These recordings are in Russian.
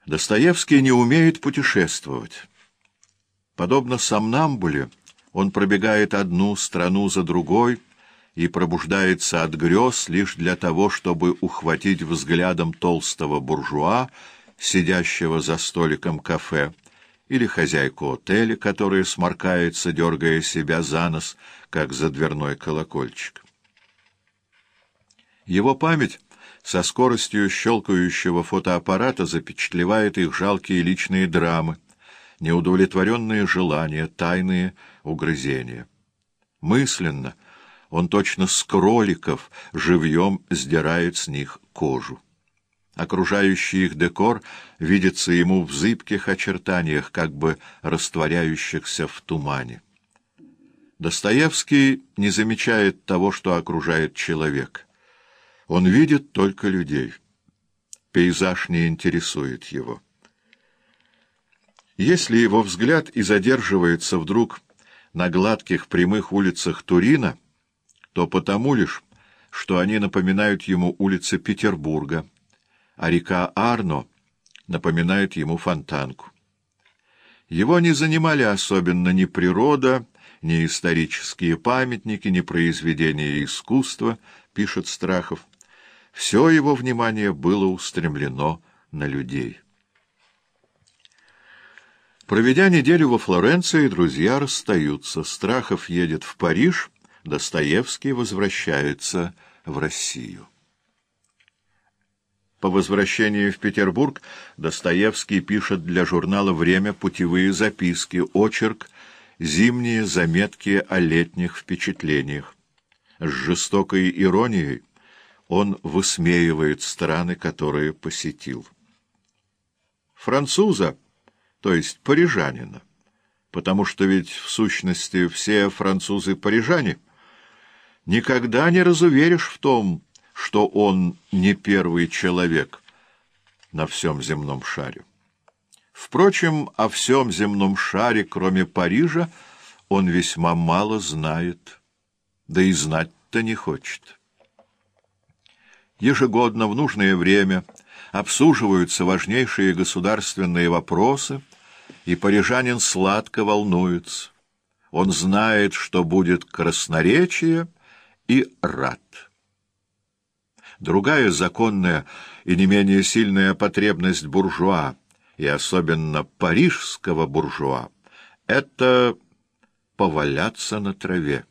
Достоевский не умеет путешествовать. Подобно сомнамбуле, он пробегает одну страну за другой и пробуждается от грез лишь для того, чтобы ухватить взглядом толстого буржуа, сидящего за столиком кафе, или хозяйку отеля, которая сморкается, дергая себя за нос, как за дверной колокольчик. Его память со скоростью щелкающего фотоаппарата запечатлевает их жалкие личные драмы, неудовлетворенные желания, тайные угрызения. Мысленно он точно с кроликов живьем сдирает с них кожу. Окружающий их декор видится ему в зыбких очертаниях, как бы растворяющихся в тумане. Достоевский не замечает того, что окружает человека. Он видит только людей. Пейзаж не интересует его. Если его взгляд и задерживается вдруг на гладких прямых улицах Турина, то потому лишь, что они напоминают ему улицы Петербурга, а река Арно напоминает ему Фонтанку. Его не занимали особенно ни природа, ни исторические памятники, ни произведения искусства, пишет Страхов. Все его внимание было устремлено на людей. Проведя неделю во Флоренции, друзья расстаются. Страхов едет в Париж, Достоевский возвращается в Россию. По возвращении в Петербург Достоевский пишет для журнала «Время» путевые записки, очерк, зимние заметки о летних впечатлениях. С жестокой иронией он высмеивает страны, которые посетил. Француза, то есть парижанина, потому что ведь в сущности все французы парижане, никогда не разуверишь в том, что он не первый человек на всем земном шаре. Впрочем, о всем земном шаре, кроме Парижа, он весьма мало знает, да и знать-то не хочет. Ежегодно в нужное время обсуживаются важнейшие государственные вопросы, и парижанин сладко волнуется. Он знает, что будет красноречие, и рад. Другая законная и не менее сильная потребность буржуа, и особенно парижского буржуа, — это поваляться на траве.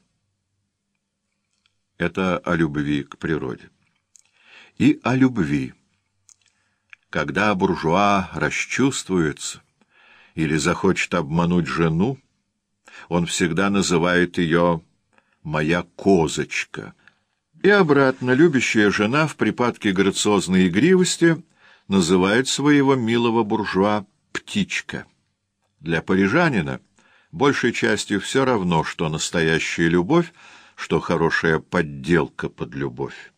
Это о любви к природе. И о любви. Когда буржуа расчувствуется или захочет обмануть жену, он всегда называет ее «моя козочка». И обратно любящая жена в припадке грациозной игривости называет своего милого буржуа «птичка». Для парижанина большей частью все равно, что настоящая любовь, что хорошая подделка под любовь.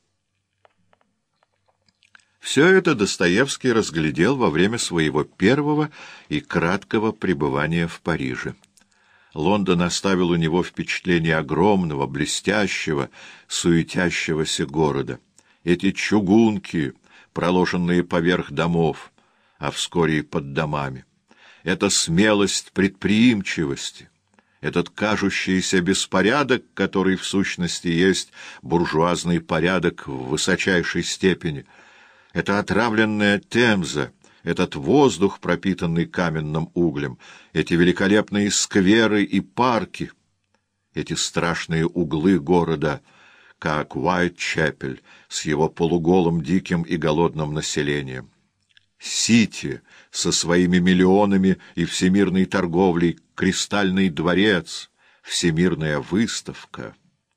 Все это Достоевский разглядел во время своего первого и краткого пребывания в Париже. Лондон оставил у него впечатление огромного, блестящего, суетящегося города. Эти чугунки, проложенные поверх домов, а вскоре и под домами. Эта смелость предприимчивости, этот кажущийся беспорядок, который в сущности есть буржуазный порядок в высочайшей степени, эта отравленная Темза, этот воздух, пропитанный каменным углем, эти великолепные скверы и парки, эти страшные углы города, как Уайтчепель с его полуголым, диким и голодным населением. Сити со своими миллионами и всемирной торговлей, Кристальный дворец, всемирная выставка.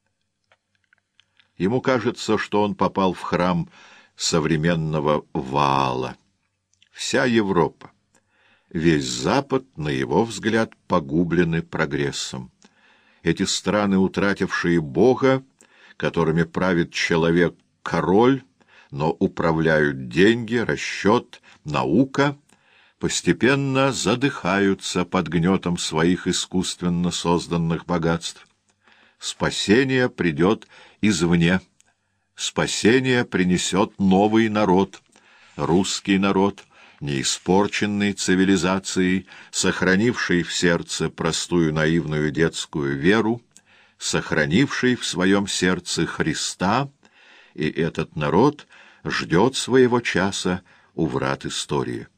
Ему кажется, что он попал в храм современного Ваала. Вся Европа, весь Запад, на его взгляд, погублены прогрессом. Эти страны, утратившие Бога, которыми правит человек-король, но управляют деньги, расчет, наука, постепенно задыхаются под гнетом своих искусственно созданных богатств. Спасение придет извне. Спасение принесет новый народ, русский народ, не испорченный цивилизацией, сохранивший в сердце простую наивную детскую веру, сохранивший в своем сердце Христа, и этот народ ждет своего часа у врат истории.